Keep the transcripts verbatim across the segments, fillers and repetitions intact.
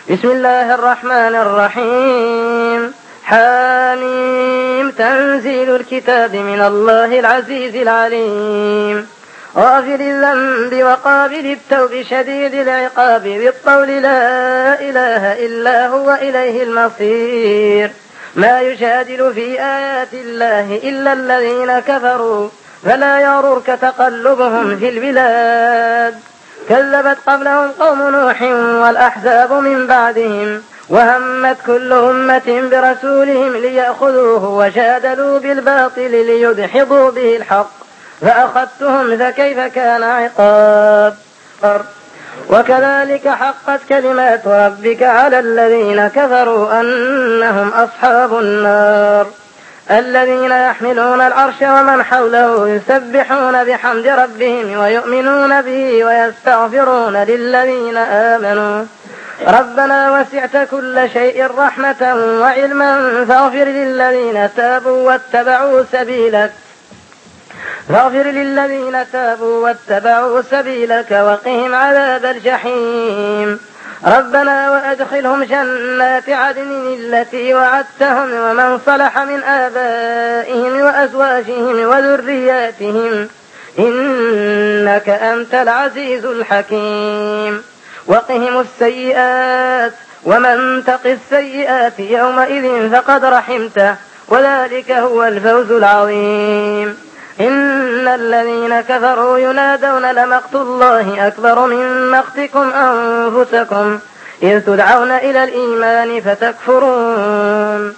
بسم الله الرحمن الرحيم. حميم. تنزيل الكتاب من الله العزيز العليم. غافر الذنب وقابل التوب شديد العقاب بالطول لا إله إلا هو إليه المصير. ما يجادل في آيات الله إلا الذين كفروا فلا يغررك تقلبهم في البلاد. كذبت قبلهم قوم نوح والأحزاب من بعدهم وهمت كل أمة برسولهم ليأخذوه وجادلوا بالباطل ليدحضوا به الحق فأخذتهم فكيف كان عقاب. وكذلك حقت كلمات ربك على الذين كفروا أنهم أصحاب النار. الذين يحملون العرش ومن حوله يسبحون بحمد ربهم ويؤمنون به ويستغفرون للذين آمنوا ربنا وسعت كل شيء رحمة وعلما فاغفر للذين تابوا واتبعوا سبيلك فاغفر للذين تابوا واتبعوا سبيلك وقهم عذاب الجحيم. ربنا وأدخلهم جنات عدن التي وعدتهم ومن صلح من آبائهم وأزواجهم وذرياتهم إنك أنت العزيز الحكيم. وقهم السيئات ومن تق السيئات يومئذ فقد رحمته وذلك هو الفوز العظيم. إن الذين كفروا ينادون لمقت الله أكبر من مقتكم أنفسكم إذ تدعون إلى الإيمان فتكفرون.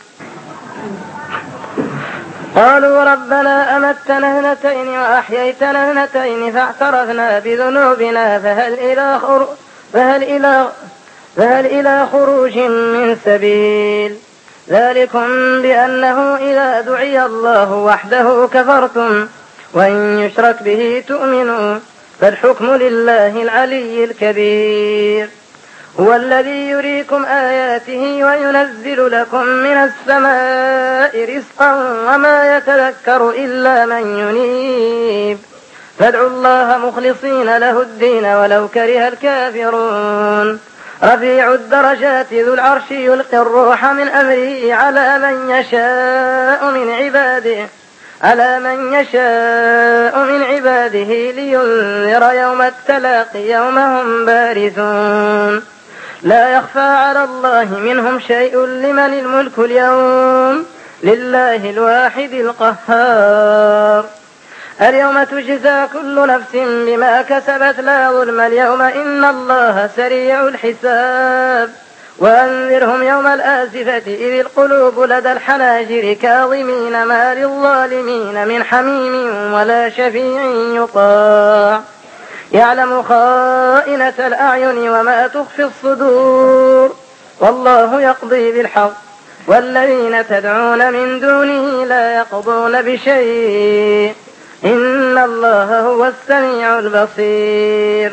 قالوا ربنا أمتنا اثنتين وأحييتنا اثنتين فاعترفنا بذنوبنا فهل إلى, خر... فهل إلى... فهل إلى خروج من سبيل. ذلكم بأنه إذا دعي الله وحده كفرتم وإن يشرك به تؤمنوا فالحكم لله العلي الكبير. هو الذي يريكم آياته وينزل لكم من السماء رزقا وما يتذكر إلا من ينيب فادعوا الله مخلصين له الدين ولو كره الكافرون. رفيع الدرجات ذو العرش يلقي الروح من أمره على من يشاء من عباده على من يشاء من عباده لينذر يوم التلاق يوم هم بارزون. لا يخفى على الله منهم شيء لمن الملك اليوم لله الواحد القهار. اليوم تجزى كل نفس بما كسبت لا ظلم اليوم إن الله سريع الحساب. وأنذرهم يوم الآزفة إذ القلوب لدى الحناجر كاظمين ما للظالمين من حميم ولا شفيع يطاع يعلم خائنة الأعين وما تخفي الصدور والله يقضي بالحق والذين تدعون من دونه لا يقضون بشيء إن الله هو السميع البصير.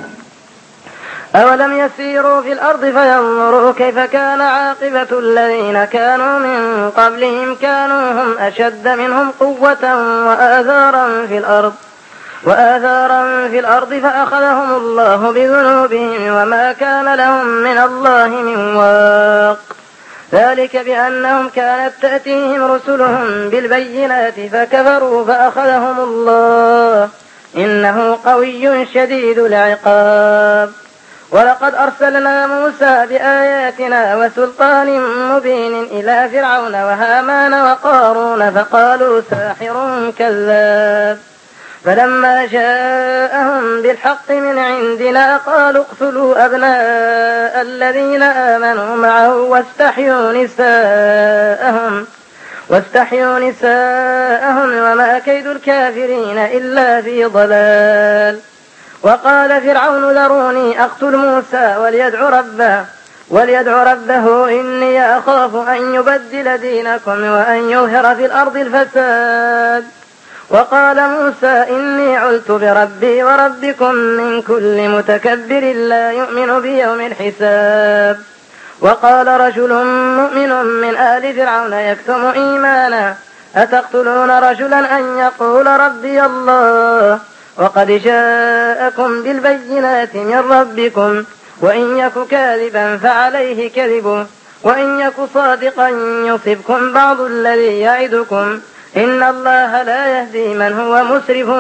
أولم يسيروا في الأرض فينظروا كيف كان عاقبة الذين كانوا من قبلهم كانوا هم أشد منهم قوة وآثارا في الأرض وآثارا في الأرض فأخذهم الله بذنوبهم وما كان لهم من الله من واق. ذلك بأنهم كانت تأتيهم رسلهم بالبينات فكفروا فأخذهم الله إنه قوي شديد العقاب. ولقد أرسلنا موسى بآياتنا وسلطان مبين إلى فرعون وهامان وقارون فقالوا ساحر كذاب فلما جاءهم بالحق من عندنا قالوا اقتلوا أبناء الذين آمنوا معه واستحيوا نساءهم واستحيوا نساءهم وما كيد الكافرين إلا في ضلال. وقال فرعون ذروني أقتل موسى وليدع ربه وليدع ربه إني أخاف أن يبدل دينكم وأن يظهر في الأرض الفساد. وقال موسى إني علت بربي وربكم من كل متكبر لا يؤمن بيوم الحساب. وقال رجل مؤمن من آل فرعون يكتم إيمانه أتقتلون رجلا أن يقول ربي الله وقد جاءكم بالبينات من ربكم وإن يك كاذبا فعليه كذبه وإن يك صادقا يصبكم بعض الذي يعدكم إن الله لا يهدي من هو مسرف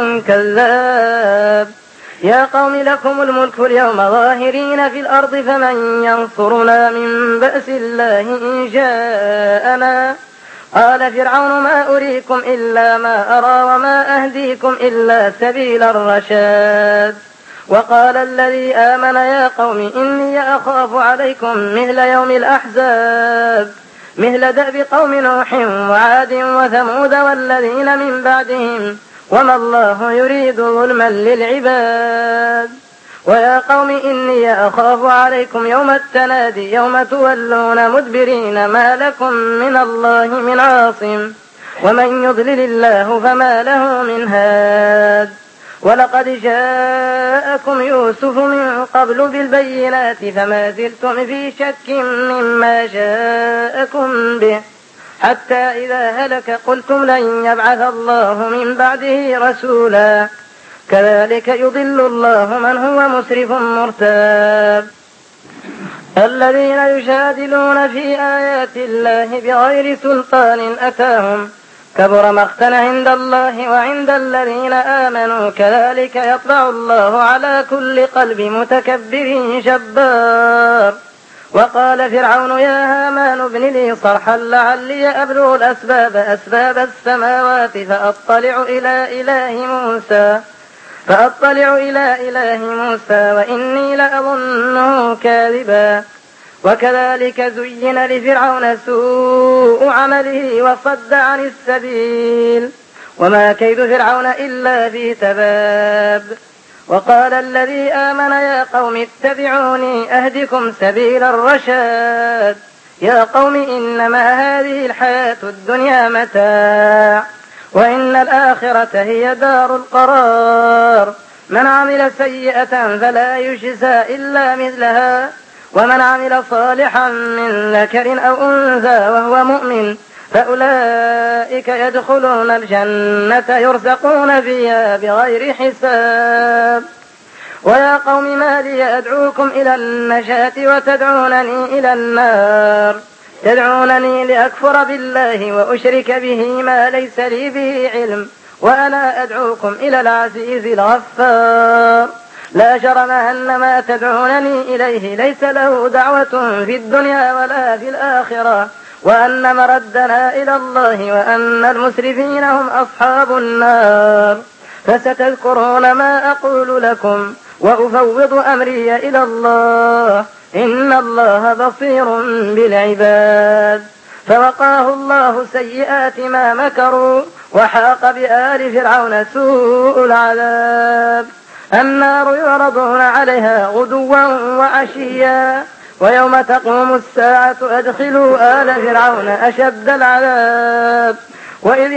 كذاب. يا قوم لكم الملك اليوم ظاهرين في الأرض فمن ينصرنا من بأس الله إن جاءنا. قال فرعون ما أريكم إلا ما أرى وما أهديكم إلا سبيل الرشاد. وقال الذي آمن يا قوم إني أخاف عليكم مثل يوم الأحزاب مثل دأب قوم نوح وعاد وثمود والذين من بعدهم وما الله يريد ظلما للعباد. ويا قوم إني أخاف عليكم يوم التنادي يوم تولون مدبرين ما لكم من الله من عاصم ومن يضلل الله فما له من هاد. ولقد جاءكم يوسف من قبل بالبينات فما زلتم في شك مما جاءكم به حتى إذا هلك قلتم لن يبعث الله من بعده رسولا كذلك يضل الله من هو مسرف مرتاب. الذين يجادلون في آيات الله بغير سلطان أتاهم كبر مقتا عند الله وعند الذين آمنوا كذلك يطبع الله على كل قلب متكبر جبار. وقال فرعون يا هامان ابن لي صرحا لعلي أبلغ الأسباب أسباب السماوات فأطلع إلى إله موسى فأطلع إلى إله موسى وإني لأظنه كاذبا. وكذلك زين لفرعون سوء عمله وصد عن السبيل وما كيد فرعون إلا في تباب. وقال الذي آمن يا قوم اتبعوني أهدكم سبيل الرشاد. يا قوم إنما هذه الحياة الدنيا متاع وإن الآخرة هي دار القرار. من عمل سيئة فلا يجزى إلا مثلها ومن عمل صالحا من ذكر أو أنثى وهو مؤمن فأولئك يدخلون الجنة يرزقون فيها بغير حساب. ويا قوم ما لي أدعوكم إلى النجاة وتدعونني إلى النار. تدعونني لأكفر بالله وأشرك به ما ليس لي به علم وأنا أدعوكم إلى العزيز الغفار. لا جرم أن ما تدعونني إليه ليس له دعوة في الدنيا ولا في الآخرة وأن مردنا إلى الله وأن المسرفين هم أصحاب النار. فستذكرون ما أقول لكم وأفوض أمري إلى الله إن الله بصير بالعباد. فوقاه الله سيئات ما مكروا وحاق بآل فرعون سوء العذاب. النار يعرضون عليها غدوا وعشيا ويوم تقوم الساعة أدخلوا آل فرعون أشد العذاب. وإذ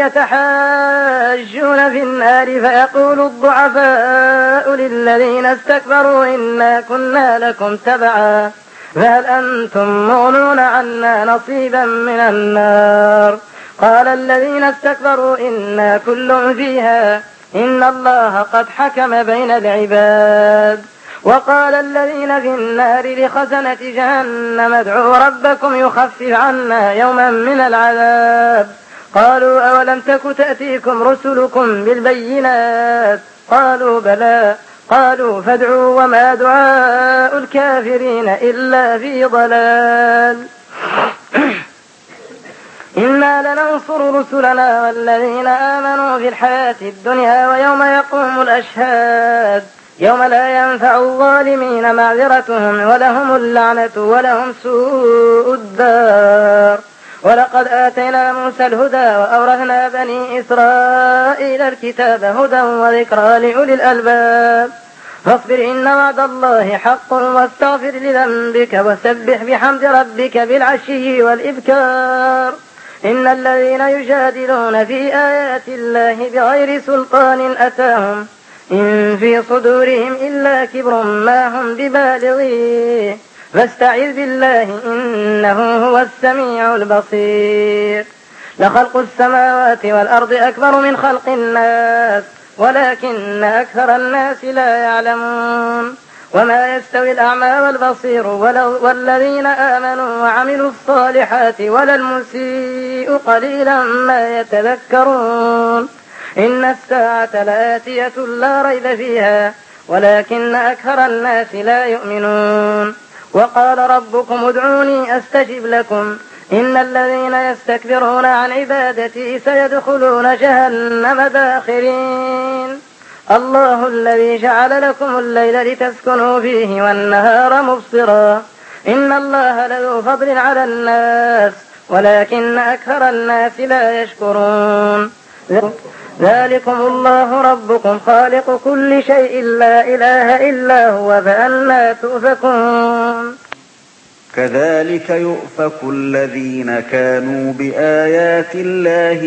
يتحاجون في النار فيقول الضعفاء للذين استكبروا إنا كنا لكم تبعا فهل أنتم مغنون عنا نصيبا من النار. قال الذين استكبروا إنا كل فيها إن الله قد حكم بين العباد. وقال الذين في النار لخزنة جهنم ادعوا ربكم يخفف عنا يوما من العذاب. قالوا أولم تك تأتيكم رسلكم بالبينات قالوا بلى قالوا فادعوا وما دعاء الكافرين إلا في ضلال. إنا لننصر رسلنا والذين آمنوا في الحياة الدنيا ويوم يقوم الأشهاد يوم لا ينفع الظالمين معذرتهم ولهم اللعنة ولهم سوء الدار. ولقد آتينا موسى الهدى وأورثنا بني إسرائيل الكتاب هدى وذكرى لأولي الألباب. فاصبر إن وعد الله حق واستغفر لذنبك وسبح بحمد ربك بالعشي والإبكار. إن الذين يجادلون في آيات الله بغير سلطان أتاهم إن في صدورهم إلا كبر ما هم ببالغيه فاستعذ بالله إنه هو السميع البصير. لخلق السماوات والأرض أكبر من خلق الناس ولكن أكثر الناس لا يعلمون. وما يستوي الأعمى والبصير والذين آمنوا وعملوا الصالحات ولا المسيء قليلا ما يتذكرون إن الساعة لآتية لا ريب فيها ولكن أكثر الناس لا يؤمنون وقال ربكم ادعوني أستجب لكم إن الذين يستكبرون عن عبادتي سيدخلون جهنم داخرين الله الذي جعل لكم الليل لتسكنوا فيه والنهار مبصرا إن الله لذو فضل على الناس ولكن أكثر الناس لا يشكرون ذلكم الله ربكم خالق كل شيء لا إله إلا هو فأنى تؤفكون كذلك يؤفك الذين كانوا بآيات الله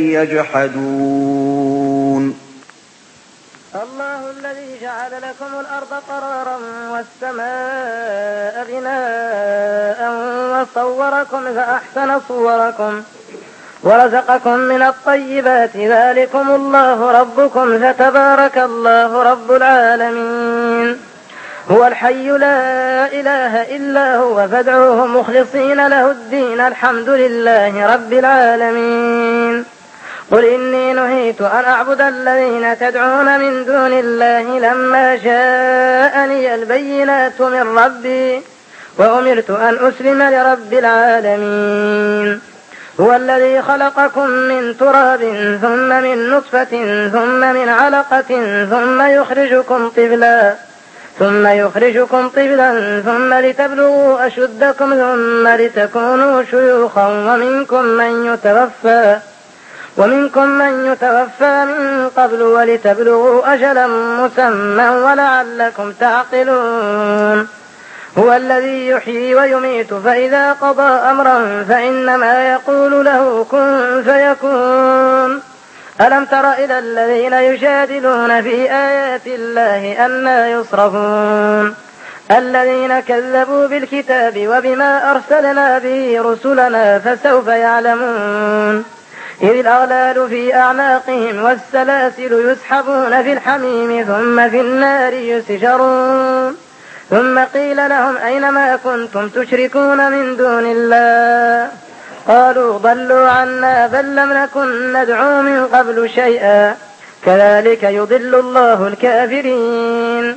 يجحدون الله الذي جعل لكم الأرض قرارا والسماء بناء وصوركم فأحسن صوركم ورزقكم من الطيبات ذلكم الله ربكم فتبارك الله رب العالمين هو الحي لا إله إلا هو فادعوه مخلصين له الدين الحمد لله رب العالمين قل إني نهيت أن أعبد الذين تدعون من دون الله لما جاءني البينات من ربي وأمرت أن أسلم لرب العالمين هو الذي خلقكم من تراب ثم من نطفة ثم من علقة ثم يخرجكم طفلا ثم يخرجكم طفلا ثم لتبلغوا أشدكم ثم لتكونوا شيوخا ومنكم من يتوفى ومنكم من يتوفى من قبل ولتبلغوا أجلا مسمى ولعلكم تعقلون هو الذي يحيي ويميت فإذا قضى أمرا فإنما يقول له كن فيكون ألم تر إلى الذين يجادلون في آيات الله أنى يصرفون الذين كذبوا بالكتاب وبما أرسلنا به رسلنا فسوف يعلمون إذ الأغلال في أعناقهم والسلاسل يسحبون في الحميم ثم في النار يسجرون ثم قيل لهم أين ما كنتم تشركون من دون الله قالوا ضلوا عنا بل لم نكن ندعو من قبل شيئا كذلك يضل الله الكافرين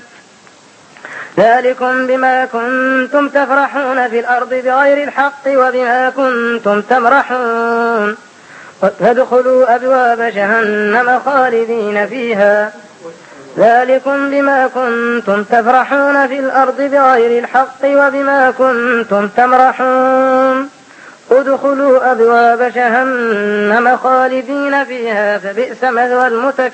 ذلكم بما كنتم تفرحون في الأرض بغير الحق وبما كنتم تمرحون فادخلوا أبواب جهنم خالدين فيها ذلكم بما كنتم تفرحون في الأرض بغير الحق وبما كنتم تمرحون ادخلوا أبواب جهنم خالدين فيها فبئس مثوى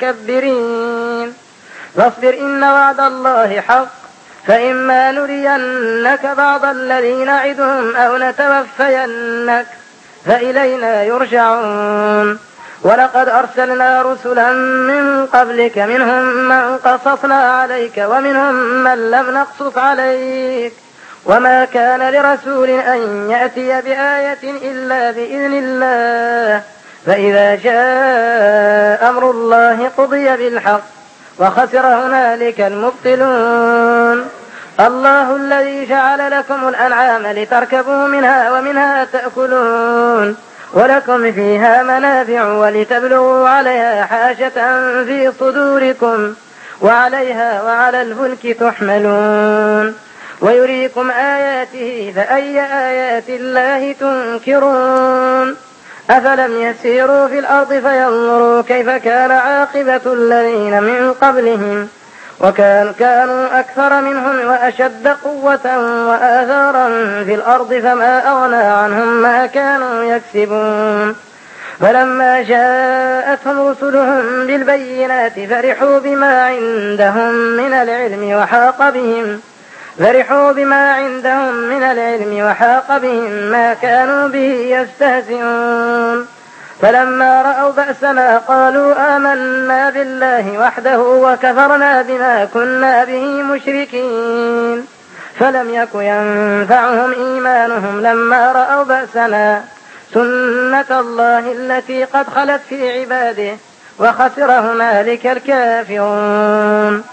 المتكبرين فاصبر إن وعد الله حق فإما نرينك بعض الذين نعدهم أو نتوفينك فإلينا يرجعون ولقد أرسلنا رسلا من قبلك منهم من قصصنا عليك ومنهم من لم نقصص عليك وما كان لرسول أن يأتي بآية إلا بإذن الله فإذا جاء أمر الله قضي بالحق وخسر هنالك المبطلون الله الذي جعل لكم الأنعام لتركبوا منها ومنها تأكلون ولكم فيها منافع ولتبلغوا عليها حاجة في صدوركم وعليها وعلى الفلك تحملون ويريكم آياته فأي آيات الله تنكرون أفلم يسيروا في الأرض فينظروا كيف كان عاقبة الذين من قبلهم وكان كانوا أكثر منهم وأشد قوة وآثارا في الأرض فما أغنى عنهم ما كانوا يكسبون فلما جاءتهم رسلهم بالبينات فرحوا بما عندهم من العلم وحاق بهم فرحوا بما عندهم من العلم وحاق بهم ما كانوا به يستهزئون فلما رأوا بأسنا قالوا آمنا بالله وحده وكفرنا بما كنا به مشركين فلم يك ينفعهم إيمانهم لما رأوا بأسنا سنة الله التي قد خلت في عباده وخسر هنالك الكافرون